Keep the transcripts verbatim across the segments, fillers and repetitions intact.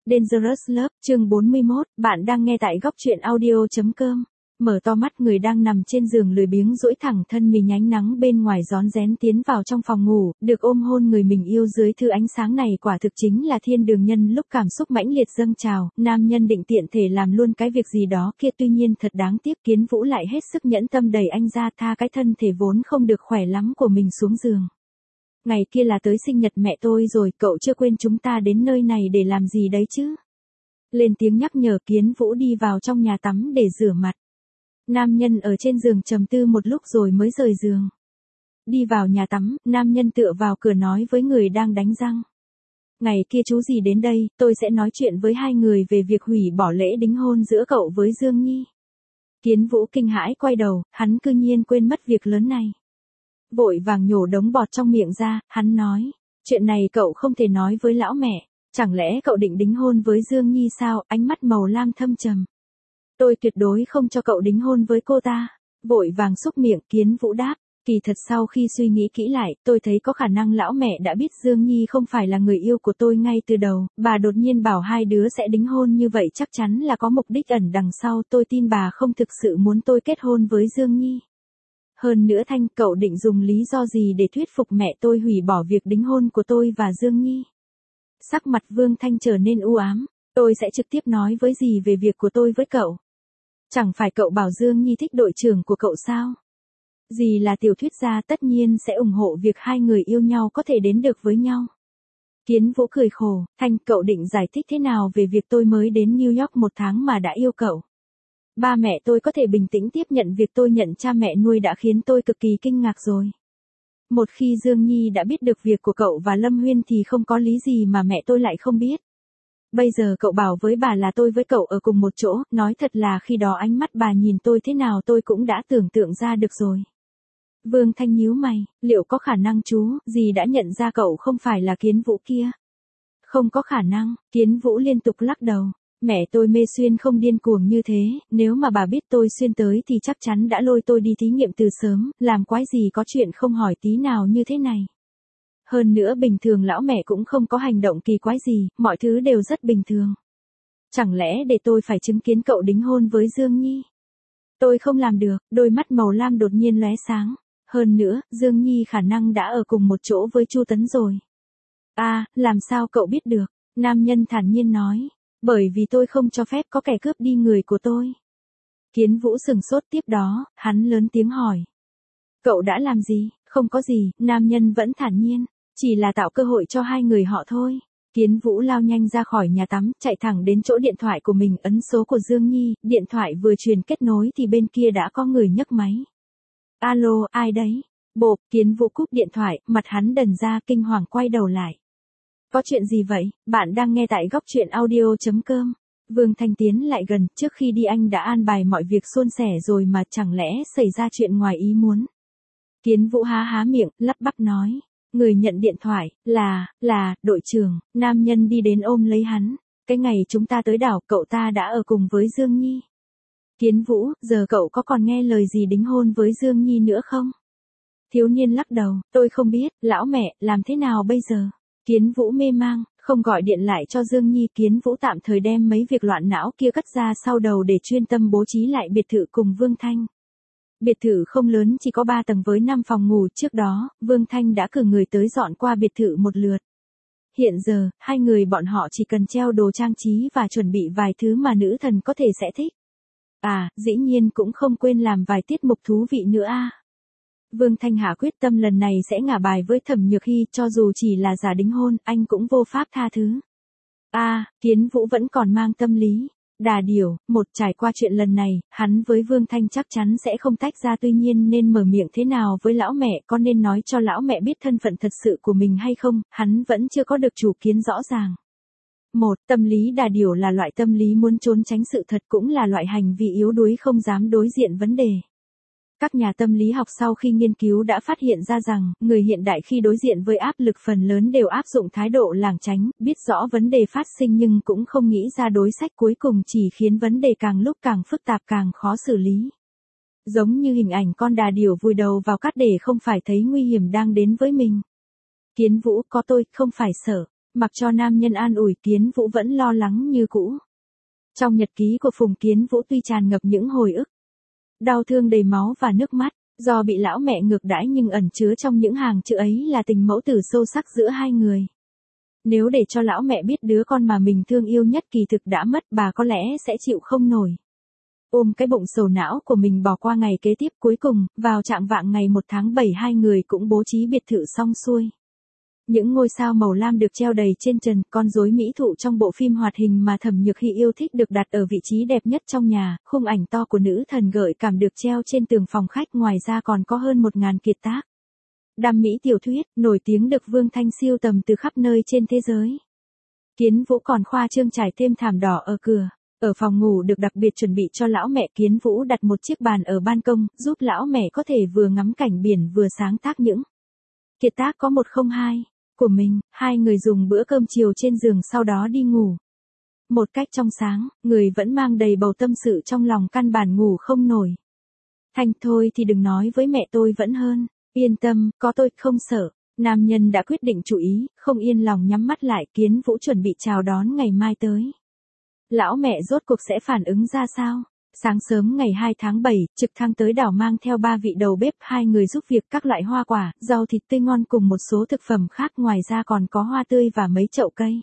Dangerous Love, chương bốn mươi mốt, bạn đang nghe tại góc truyện audio chấm com. Mở to mắt, người đang nằm trên giường lười biếng duỗi thẳng thân mình ánh nắng bên ngoài rón rén tiến vào trong phòng ngủ, được ôm hôn người mình yêu dưới thứ ánh sáng này quả thực chính là thiên đường nhân lúc cảm xúc mãnh liệt dâng trào, nam nhân định tiện thể làm luôn cái việc gì đó kia, tuy nhiên thật đáng tiếc Kiến Vũ lại hết sức nhẫn tâm đẩy anh ra, tha cái thân thể vốn không được khỏe lắm của mình xuống giường. Ngày kia là tới sinh nhật mẹ tôi rồi, cậu chưa quên chúng ta đến nơi này để làm gì đấy chứ? Lên tiếng nhắc nhở, Kiến Vũ đi vào trong nhà tắm để rửa mặt. Nam nhân ở trên giường trầm tư một lúc rồi mới rời giường. Đi vào nhà tắm, nam nhân tựa vào cửa nói với người đang đánh răng. Ngày kia chú gì đến đây, tôi sẽ nói chuyện với hai người về việc hủy bỏ lễ đính hôn giữa cậu với Dương Nhi. Kiến Vũ kinh hãi quay đầu, hắn cư nhiên quên mất việc lớn này. Vội vàng nhổ đống bọt trong miệng ra, hắn nói, chuyện này cậu không thể nói với lão mẹ, chẳng lẽ cậu định đính hôn với Dương Nhi sao? Ánh mắt màu lam thâm trầm. Tôi tuyệt đối không cho cậu đính hôn với cô ta. Vội vàng xúc miệng, Kiến Vũ đáp, kỳ thật sau khi suy nghĩ kỹ lại, tôi thấy có khả năng lão mẹ đã biết Dương Nhi không phải là người yêu của tôi ngay từ đầu, bà đột nhiên bảo hai đứa sẽ đính hôn như vậy chắc chắn là có mục đích ẩn đằng sau, tôi tin bà không thực sự muốn tôi kết hôn với Dương Nhi. Hơn nữa Thanh, cậu định dùng lý do gì để thuyết phục mẹ tôi hủy bỏ việc đính hôn của tôi và Dương Nhi? Sắc mặt Vương Thanh trở nên u ám, tôi sẽ trực tiếp nói với dì về việc của tôi với cậu. Chẳng phải cậu bảo Dương Nhi thích đội trưởng của cậu sao? Dì là tiểu thuyết gia tất nhiên sẽ ủng hộ việc hai người yêu nhau có thể đến được với nhau. Kiến Vũ cười khổ, Thanh, cậu định giải thích thế nào về việc tôi mới đến New York một tháng mà đã yêu cậu? Ba mẹ tôi có thể bình tĩnh tiếp nhận việc tôi nhận cha mẹ nuôi đã khiến tôi cực kỳ kinh ngạc rồi. Một khi Dương Nhi đã biết được việc của cậu và Lâm Huyên thì không có lý gì mà mẹ tôi lại không biết. Bây giờ cậu bảo với bà là tôi với cậu ở cùng một chỗ, nói thật là khi đó ánh mắt bà nhìn tôi thế nào tôi cũng đã tưởng tượng ra được rồi. Vương Thanh nhíu mày, liệu có khả năng chú, dì đã nhận ra cậu không phải là Kiến Vũ kia? Không có khả năng, Kiến Vũ liên tục lắc đầu. Mẹ tôi mê xuyên không điên cuồng như thế, nếu mà bà biết tôi xuyên tới thì chắc chắn đã lôi tôi đi thí nghiệm từ sớm, làm quái gì có chuyện không hỏi tí nào như thế này. Hơn nữa bình thường lão mẹ cũng không có hành động kỳ quái gì, mọi thứ đều rất bình thường. Chẳng lẽ để tôi phải chứng kiến cậu đính hôn với Dương Nhi? Tôi không làm được, đôi mắt màu lam đột nhiên lóe sáng. Hơn nữa, Dương Nhi khả năng đã ở cùng một chỗ với Chu Tấn rồi. À, làm sao cậu biết được? Nam nhân thản nhiên nói. Bởi vì tôi không cho phép có kẻ cướp đi người của tôi. Kiến Vũ sừng sốt, tiếp đó, hắn lớn tiếng hỏi. Cậu đã làm gì? Không có gì, nam nhân vẫn thản nhiên. Chỉ là tạo cơ hội cho hai người họ thôi. Kiến Vũ lao nhanh ra khỏi nhà tắm, chạy thẳng đến chỗ điện thoại của mình, ấn số của Dương Nhi, điện thoại vừa truyền kết nối thì bên kia đã có người nhấc máy. Alo, ai đấy? Bộp, Kiến Vũ cúp điện thoại, mặt hắn đần ra kinh hoàng quay đầu lại. Có chuyện gì vậy? Bạn đang nghe tại góc truyện audio chấm com. Vương Thanh tiến lại gần, trước khi đi anh đã an bài mọi việc suôn sẻ rồi mà chẳng lẽ xảy ra chuyện ngoài ý muốn. Kiến Vũ há há miệng, lắp bắp nói. Người nhận điện thoại, là, là, đội trưởng. Nam nhân đi đến ôm lấy hắn. Cái ngày chúng ta tới đảo, cậu ta đã ở cùng với Dương Nhi. Kiến Vũ, giờ cậu có còn nghe lời gì đính hôn với Dương Nhi nữa không? Thiếu niên lắc đầu, tôi không biết, lão mẹ, làm thế nào bây giờ? Kiến Vũ mê mang, không gọi điện lại cho Dương Nhi. Kiến Vũ tạm thời đem mấy việc loạn não kia cất ra sau đầu để chuyên tâm bố trí lại biệt thự cùng Vương Thanh. Biệt thự không lớn, chỉ có ba tầng với năm phòng ngủ, trước đó, Vương Thanh đã cử người tới dọn qua biệt thự một lượt. Hiện giờ, hai người bọn họ chỉ cần treo đồ trang trí và chuẩn bị vài thứ mà nữ thần có thể sẽ thích. À, dĩ nhiên cũng không quên làm vài tiết mục thú vị nữa a. À. Vương Thanh hạ quyết tâm lần này sẽ ngả bài với Thẩm Nhược Hy, cho dù chỉ là giả đính hôn, anh cũng vô pháp tha thứ. A, à, Kiến Vũ vẫn còn mang tâm lý. Đà điểu, một trải qua chuyện lần này, hắn với Vương Thanh chắc chắn sẽ không tách ra, tuy nhiên nên mở miệng thế nào với lão mẹ, có nên nói cho lão mẹ biết thân phận thật sự của mình hay không, hắn vẫn chưa có được chủ kiến rõ ràng. Một, tâm lý đà điểu là loại tâm lý muốn trốn tránh sự thật, cũng là loại hành vi yếu đuối không dám đối diện vấn đề. Các nhà tâm lý học sau khi nghiên cứu đã phát hiện ra rằng, người hiện đại khi đối diện với áp lực phần lớn đều áp dụng thái độ lảng tránh, biết rõ vấn đề phát sinh nhưng cũng không nghĩ ra đối sách, cuối cùng chỉ khiến vấn đề càng lúc càng phức tạp, càng khó xử lý. Giống như hình ảnh con đà điểu vùi đầu vào cát để không phải thấy nguy hiểm đang đến với mình. Kiến Vũ, có tôi, không phải sợ, Mặc cho nam nhân an ủi, Kiến Vũ vẫn lo lắng như cũ. Trong nhật ký của Phùng Kiến Vũ tuy tràn ngập những hồi ức, đau thương đầy máu và nước mắt, do bị lão mẹ ngược đãi nhưng ẩn chứa trong những hàng chữ ấy là tình mẫu tử sâu sắc giữa hai người. Nếu để cho lão mẹ biết đứa con mà mình thương yêu nhất kỳ thực đã mất, bà có lẽ sẽ chịu không nổi. Ôm cái bụng sầu não của mình bỏ qua ngày kế tiếp, cuối cùng, vào trạng vạng ngày một tháng bảy hai người cũng bố trí biệt thự xong xuôi. Những ngôi sao màu lam được treo đầy trên trần, con rối mỹ thụ trong bộ phim hoạt hình mà Thẩm Nhược Hy yêu thích được đặt ở vị trí đẹp nhất trong nhà, khung ảnh to của nữ thần gợi cảm được treo trên tường phòng khách, ngoài ra còn có hơn một ngàn kiệt tác. Đam mỹ tiểu thuyết, nổi tiếng được Vương Thanh siêu tầm từ khắp nơi trên thế giới. Kiến Vũ còn khoa trương trải thêm thảm đỏ ở cửa. Ở phòng ngủ được đặc biệt chuẩn bị cho lão mẹ, Kiến Vũ đặt một chiếc bàn ở ban công, giúp lão mẹ có thể vừa ngắm cảnh biển vừa sáng tác những kiệt tác có một không hai của mình. Hai người dùng bữa cơm chiều trên giường sau đó đi ngủ. Một cách trong sáng, người vẫn mang đầy bầu tâm sự trong lòng, căn bản ngủ không nổi. Thanh, thôi thì đừng nói với mẹ, tôi vẫn hơn. Yên tâm, có tôi, không sợ. Nam nhân đã quyết định chủ ý, không yên lòng nhắm mắt lại. Kiến Vũ chuẩn bị chào đón ngày mai tới. Lão mẹ rốt cuộc sẽ phản ứng ra sao? Sáng sớm ngày hai tháng bảy, trực thăng tới đảo mang theo ba vị đầu bếp, hai người giúp việc các loại hoa quả, rau thịt tươi ngon cùng một số thực phẩm khác, ngoài ra còn có hoa tươi và mấy chậu cây.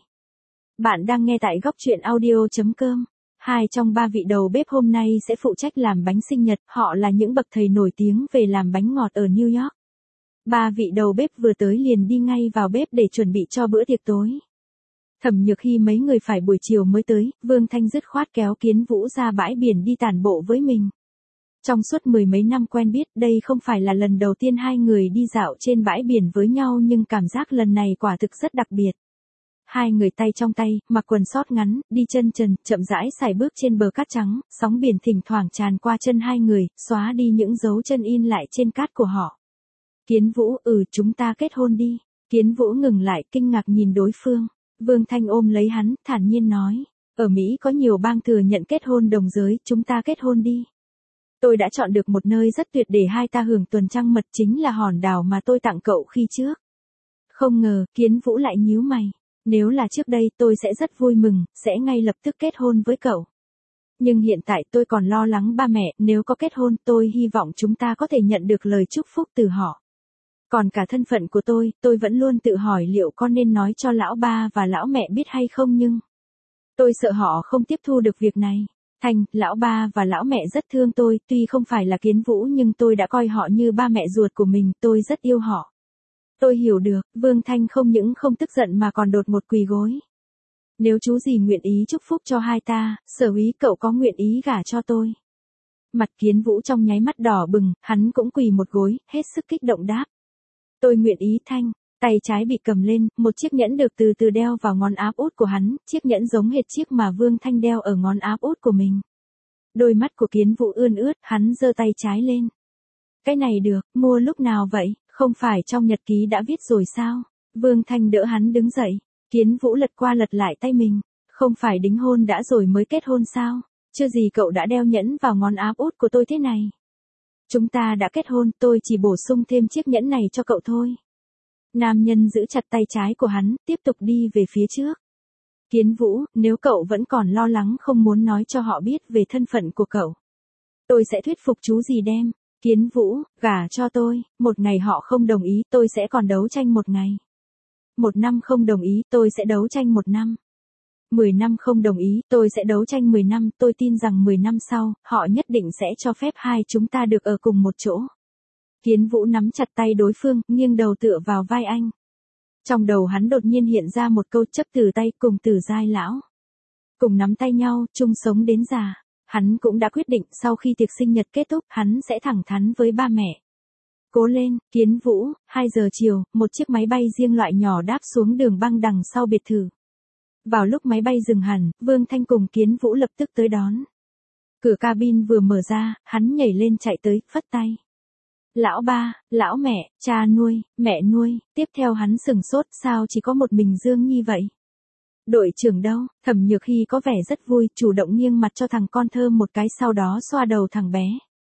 Bạn đang nghe tại góc truyện audio chấm com. Hai trong ba vị đầu bếp hôm nay sẽ phụ trách làm bánh sinh nhật, họ là những bậc thầy nổi tiếng về làm bánh ngọt ở New York. Ba vị đầu bếp vừa tới liền đi ngay vào bếp để chuẩn bị cho bữa tiệc tối. Thẩm Nhược Hy mấy người phải buổi chiều mới tới, Vương Thanh dứt khoát kéo Kiến Vũ ra bãi biển đi tản bộ với mình. Trong suốt mười mấy năm quen biết, đây không phải là lần đầu tiên hai người đi dạo trên bãi biển với nhau, nhưng cảm giác lần này quả thực rất đặc biệt. Hai người tay trong tay, mặc quần sót ngắn, đi chân trần, chậm rãi sải bước trên bờ cát trắng, sóng biển thỉnh thoảng tràn qua chân hai người, xóa đi những dấu chân in lại trên cát của họ. Kiến Vũ, ừ, chúng ta kết hôn đi. Kiến Vũ ngừng lại, kinh ngạc nhìn đối phương. Vương Thanh ôm lấy hắn, thản nhiên nói. Ở Mỹ có nhiều bang thừa nhận kết hôn đồng giới, chúng ta kết hôn đi. Tôi đã chọn được một nơi rất tuyệt để hai ta hưởng tuần trăng mật, chính là hòn đảo mà tôi tặng cậu khi trước. Không ngờ, Kiến Vũ lại nhíu mày. Nếu là trước đây tôi sẽ rất vui mừng, sẽ ngay lập tức kết hôn với cậu. Nhưng hiện tại tôi còn lo lắng ba mẹ, nếu có kết hôn tôi hy vọng chúng ta có thể nhận được lời chúc phúc từ họ. Còn cả thân phận của tôi, tôi vẫn luôn tự hỏi liệu con nên nói cho lão ba và lão mẹ biết hay không, nhưng tôi sợ họ không tiếp thu được việc này. Thành, lão ba và lão mẹ rất thương tôi, tuy không phải là Kiến Vũ nhưng tôi đã coi họ như ba mẹ ruột của mình, tôi rất yêu họ. Tôi hiểu được, Vương Thanh không những không tức giận mà còn đột ngột quỳ gối. Nếu chú gì nguyện ý chúc phúc cho hai ta, Sở Úy cậu có nguyện ý gả cho tôi? Mặt Kiến Vũ trong nháy mắt đỏ bừng, hắn cũng quỳ một gối, hết sức kích động đáp. Tôi nguyện ý. Thanh, tay trái bị cầm lên, một chiếc nhẫn được từ từ đeo vào ngón áp út của hắn, chiếc nhẫn giống hệt chiếc mà Vương Thanh đeo ở ngón áp út của mình. Đôi mắt của Kiến Vũ ươn ướt, hắn giơ tay trái lên. Cái này được, mua lúc nào vậy, không phải trong nhật ký đã viết rồi sao? Vương Thanh đỡ hắn đứng dậy, Kiến Vũ lật qua lật lại tay mình, không phải đính hôn đã rồi mới kết hôn sao? Chưa gì cậu đã đeo nhẫn vào ngón áp út của tôi thế này. Chúng ta đã kết hôn, tôi chỉ bổ sung thêm chiếc nhẫn này cho cậu thôi. Nam nhân giữ chặt tay trái của hắn, tiếp tục đi về phía trước. Kiến Vũ, nếu cậu vẫn còn lo lắng không muốn nói cho họ biết về thân phận của cậu, tôi sẽ thuyết phục chú gì đem Kiến Vũ gả cho tôi. Một ngày họ không đồng ý, tôi sẽ còn đấu tranh một ngày. Một năm không đồng ý, tôi sẽ đấu tranh một năm. Mười năm không đồng ý, tôi sẽ đấu tranh mười năm. Tôi tin rằng mười năm sau, họ nhất định sẽ cho phép hai chúng ta được ở cùng một chỗ. Kiến Vũ nắm chặt tay đối phương, nghiêng đầu tựa vào vai anh. Trong đầu hắn đột nhiên hiện ra một câu chấp từ tay, cùng Tử Giai lão. Cùng nắm tay nhau, chung sống đến già. Hắn cũng đã quyết định sau khi tiệc sinh nhật kết thúc, hắn sẽ thẳng thắn với ba mẹ. Cố lên, Kiến Vũ. Hai giờ chiều, một chiếc máy bay riêng loại nhỏ đáp xuống đường băng đằng sau biệt thự. Vào lúc máy bay dừng hẳn, Vương Thanh cùng Kiến Vũ lập tức tới đón. Cửa cabin vừa mở ra, hắn nhảy lên chạy tới, phất tay. Lão ba, lão mẹ, cha nuôi, mẹ nuôi, tiếp theo hắn sừng sốt, sao chỉ có một mình Dương Nhi vậy? Đội trưởng đâu? Thẩm Nhược Hy có vẻ rất vui, chủ động nghiêng mặt cho thằng con thơm một cái, sau đó xoa đầu thằng bé.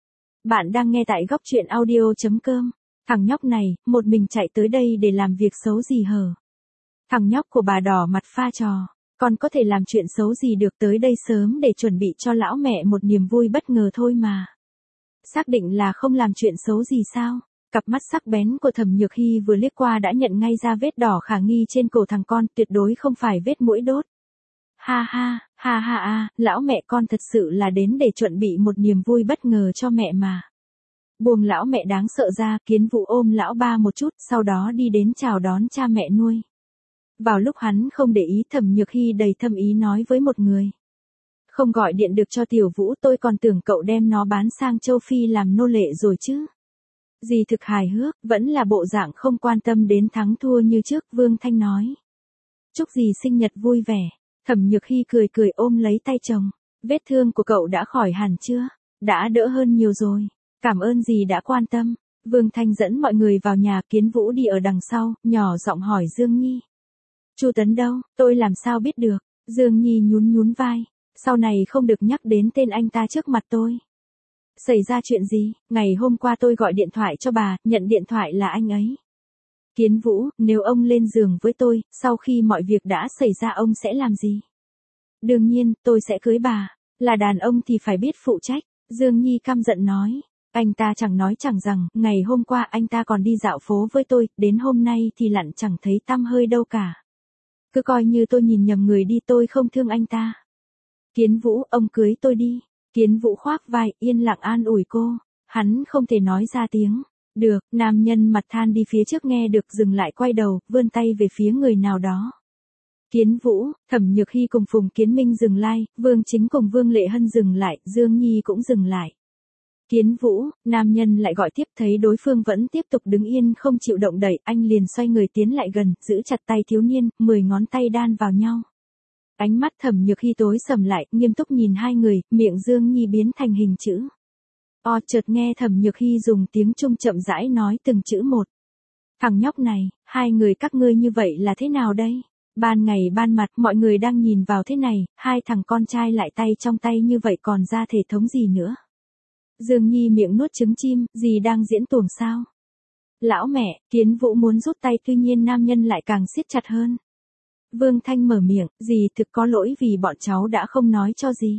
Bạn đang nghe tại góc truyện audio chấm com. Thằng nhóc này, một mình chạy tới đây để làm việc xấu gì hở? Thằng nhóc của bà đỏ mặt pha trò, con có thể làm chuyện xấu gì được, tới đây sớm để chuẩn bị cho lão mẹ một niềm vui bất ngờ thôi mà. Xác định là không làm chuyện xấu gì sao? Cặp mắt sắc bén của Thẩm Nhược Hy vừa liếc qua đã nhận ngay ra vết đỏ khả nghi trên cổ thằng con, tuyệt đối không phải vết mũi đốt. Ha ha, ha ha ha, lão mẹ con thật sự là đến để chuẩn bị một niềm vui bất ngờ cho mẹ mà. Buông lão mẹ đáng sợ ra, Kiến Vũ ôm lão ba một chút, sau đó đi đến chào đón cha mẹ nuôi. Vào lúc hắn không để ý, Thẩm Nhược Hy đầy thâm ý nói với một người. Không gọi điện được cho Tiểu Vũ, tôi còn tưởng cậu đem nó bán sang châu Phi làm nô lệ rồi chứ. Dì thực hài hước, vẫn là bộ dạng không quan tâm đến thắng thua như trước, Vương Thanh nói. Chúc dì sinh nhật vui vẻ. Thẩm Nhược Hy cười cười ôm lấy tay chồng. Vết thương của cậu đã khỏi hẳn chưa? Đã đỡ hơn nhiều rồi. Cảm ơn dì đã quan tâm. Vương Thanh dẫn mọi người vào nhà, Kiến Vũ đi ở đằng sau, nhỏ giọng hỏi Dương Nhi. Chu Tấn đâu, tôi làm sao biết được? Dương Nhi nhún nhún vai. Sau này không được nhắc đến tên anh ta trước mặt tôi. Xảy ra chuyện gì? Ngày hôm qua tôi gọi điện thoại cho bà, nhận điện thoại là anh ấy. Kiến Vũ, nếu ông lên giường với tôi, sau khi mọi việc đã xảy ra ông sẽ làm gì? Đương nhiên, tôi sẽ cưới bà. Là đàn ông thì phải biết phụ trách. Dương Nhi căm giận nói. Anh ta chẳng nói chẳng rằng, ngày hôm qua anh ta còn đi dạo phố với tôi, đến hôm nay thì lặn chẳng thấy tăm hơi đâu cả. Cứ coi như tôi nhìn nhầm người đi, tôi không thương anh ta. Kiến Vũ, ông cưới tôi đi. Kiến Vũ khoác vai, yên lặng an ủi cô. Hắn không thể nói ra tiếng. Được, nam nhân mặt than đi phía trước nghe được dừng lại, quay đầu, vươn tay về phía người nào đó. Kiến Vũ, Thẩm Nhược Hy cùng Phùng Kiến Minh dừng lại, Vương Chính cùng Vương Lệ Hân dừng lại, Dương Nhi cũng dừng lại. Kiến Vũ, nam nhân lại gọi tiếp, thấy đối phương vẫn tiếp tục đứng yên không chịu động đậy, anh liền xoay người tiến lại gần, giữ chặt tay thiếu niên, mười ngón tay đan vào nhau. Ánh mắt Thẩm Nhược Hy tối sầm lại, nghiêm túc nhìn hai người, miệng Dương Nhi biến thành hình chữ O, chợt nghe Thẩm Nhược Hy dùng tiếng Trung chậm rãi nói từng chữ một. Thằng nhóc này, hai người các ngươi như vậy là thế nào đây? Ban ngày ban mặt mọi người đang nhìn vào thế này, hai thằng con trai lại tay trong tay như vậy còn ra thể thống gì nữa? Dương Nhi miệng nuốt trứng chim, dì đang diễn tuồng sao? Lão mẹ, Kiến Vũ muốn rút tay, tuy nhiên nam nhân lại càng siết chặt hơn. Vương Thanh mở miệng, dì thực có lỗi vì bọn cháu đã không nói cho dì.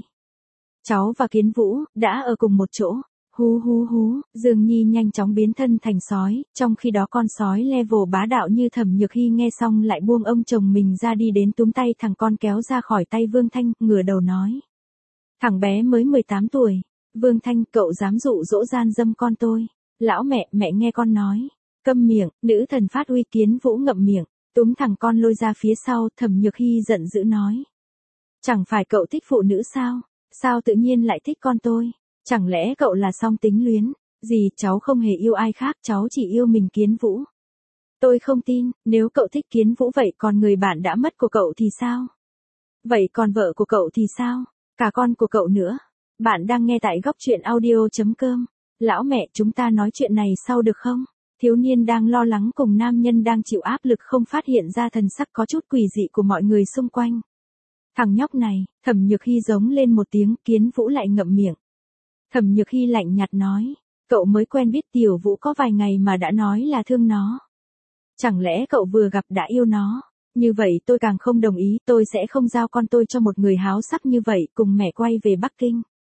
Cháu và Kiến Vũ đã ở cùng một chỗ. Hú hú hú, Dương Nhi nhanh chóng biến thân thành sói, trong khi đó con sói level bá đạo như Thẩm Nhược Hy nghe xong lại buông ông chồng mình ra, đi đến túm tay thằng con kéo ra khỏi tay Vương Thanh, ngửa đầu nói. Thằng bé mới mười tám tuổi. Vương Thanh, cậu dám dụ dỗ gian dâm con tôi. Lão mẹ, mẹ nghe con nói. Câm miệng, nữ thần phát uy. Kiến Vũ ngậm miệng, túm thằng con lôi ra phía sau. Thẩm Nhược Hy giận dữ nói. Chẳng phải cậu thích phụ nữ sao? Sao tự nhiên lại thích con tôi? Chẳng lẽ cậu là song tính luyến? Dì, cháu không hề yêu ai khác, cháu chỉ yêu mình Kiến Vũ. Tôi không tin, nếu cậu thích Kiến Vũ vậy còn người bạn đã mất của cậu thì sao? Vậy còn vợ của cậu thì sao? Cả con của cậu nữa? Bạn đang nghe tại góc truyện audio chấm com. Lão mẹ, chúng ta nói chuyện này sau được không? Thiếu niên đang lo lắng cùng nam nhân đang chịu áp lực không phát hiện ra thần sắc có chút quỷ dị của mọi người xung quanh. Thằng nhóc này, Thẩm Nhược Hy giống lên một tiếng, Kiến Vũ lại ngậm miệng. Thẩm Nhược Hy lạnh nhạt nói, cậu mới quen biết Tiểu Vũ có vài ngày mà đã nói là thương nó. Chẳng lẽ cậu vừa gặp đã yêu nó? Như vậy tôi càng không đồng ý, tôi sẽ không giao con tôi cho một người háo sắc như vậy, cùng mẹ quay về Bắc Kinh.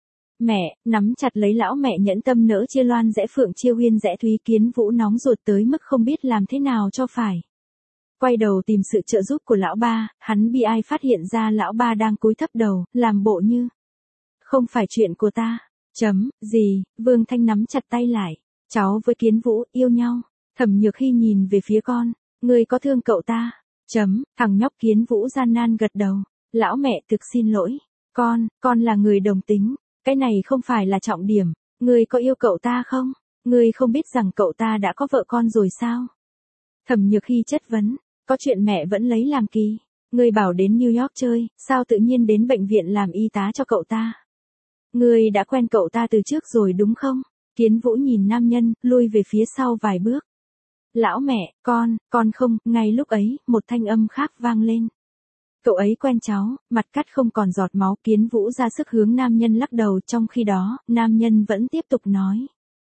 Mẹ, nắm chặt lấy lão mẹ nhẫn tâm nỡ chia loan rẽ phượng chia huyên rẽ thúy. Kiến Vũ nóng ruột tới mức không biết làm thế nào cho phải. Quay đầu tìm sự trợ giúp của lão ba, hắn bi ai phát hiện ra lão ba đang cúi thấp đầu, làm bộ như. Không phải chuyện của ta. Chấm, gì, Vương Thanh nắm chặt tay lại. Cháu với Kiến Vũ, yêu nhau. Thẩm Nhược Hy nhìn về phía con. Ngươi có thương cậu ta? Chấm, thằng nhóc Kiến Vũ gian nan gật đầu. Lão mẹ thực xin lỗi. Con, con là người đồng tính. Cái này không phải là trọng điểm. Ngươi có yêu cậu ta không? Ngươi không biết rằng cậu ta đã có vợ con rồi sao? Thẩm Nhược Hy chất vấn. Có chuyện mẹ vẫn lấy làm kỳ. Ngươi bảo đến New York chơi, sao tự nhiên đến bệnh viện làm y tá cho cậu ta? Ngươi đã quen cậu ta từ trước rồi đúng không? Kiến Vũ nhìn nam nhân, lui về phía sau vài bước. Lão mẹ, con, con không, ngay lúc ấy, một thanh âm khác vang lên. Cậu ấy quen cháu, mặt cắt không còn giọt máu. Kiến Vũ ra sức hướng nam nhân lắc đầu, trong khi đó, nam nhân vẫn tiếp tục nói.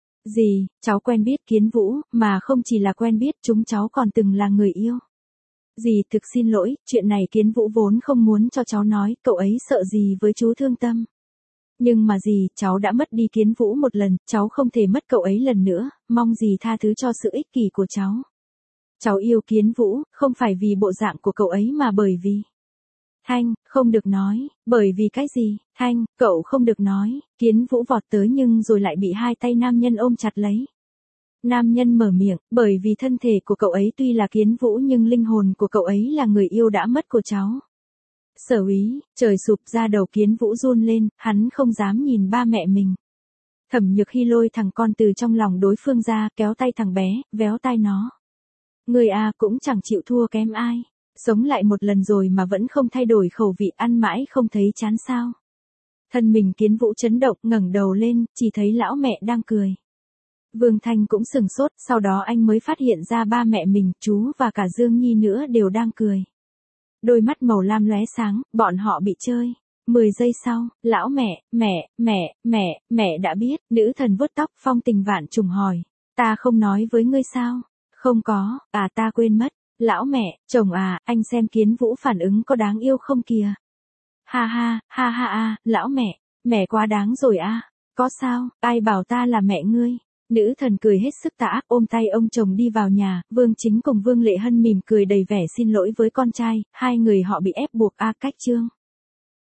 Gì, cháu quen biết Kiến Vũ, mà không chỉ là quen biết, chúng cháu còn từng là người yêu. Dì thực xin lỗi, chuyện này Kiến Vũ vốn không muốn cho cháu nói, cậu ấy sợ dì với chú thương tâm. Nhưng mà dì, cháu đã mất đi Kiến Vũ một lần, cháu không thể mất cậu ấy lần nữa, mong dì tha thứ cho sự ích kỷ của cháu. Cháu yêu Kiến Vũ, không phải vì bộ dạng của cậu ấy mà bởi vì... Thanh, không được nói, bởi vì cái gì? Thanh, cậu không được nói. Kiến Vũ vọt tới nhưng rồi lại bị hai tay nam nhân ôm chặt lấy. Nam nhân mở miệng, bởi vì thân thể của cậu ấy tuy là Kiến Vũ nhưng linh hồn của cậu ấy là người yêu đã mất của cháu. Sở úy, trời sụp ra đầu Kiến Vũ run lên, hắn không dám nhìn ba mẹ mình. Thẩm Nhược Hy lôi thằng con từ trong lòng đối phương ra, kéo tay thằng bé, véo tai nó. Người à cũng chẳng chịu thua kém ai. Sống lại một lần rồi mà vẫn không thay đổi khẩu vị, ăn mãi không thấy chán sao. Thân mình Kiến Vũ chấn động, ngẩng đầu lên, chỉ thấy lão mẹ đang cười. Vương Thanh cũng sừng sốt, sau đó anh mới phát hiện ra ba mẹ mình, chú và cả Dương Nhi nữa đều đang cười. Đôi mắt màu lam lóe sáng, bọn họ bị chơi. Mười giây sau, lão mẹ, mẹ, mẹ, mẹ, mẹ đã biết, nữ thần vuốt tóc phong tình vạn trùng hỏi. Ta không nói với ngươi sao? Không có, à ta quên mất. Lão mẹ, chồng à, anh xem Kiến Vũ phản ứng có đáng yêu không kìa. Ha ha, ha ha a, lão mẹ, mẹ quá đáng rồi a. Có sao, ai bảo ta là mẹ ngươi? Nữ thần cười hết sức tà ác ôm tay ông chồng đi vào nhà, Vương Chính cùng Vương Lệ Hân mỉm cười đầy vẻ xin lỗi với con trai, hai người họ bị ép buộc a cách chương.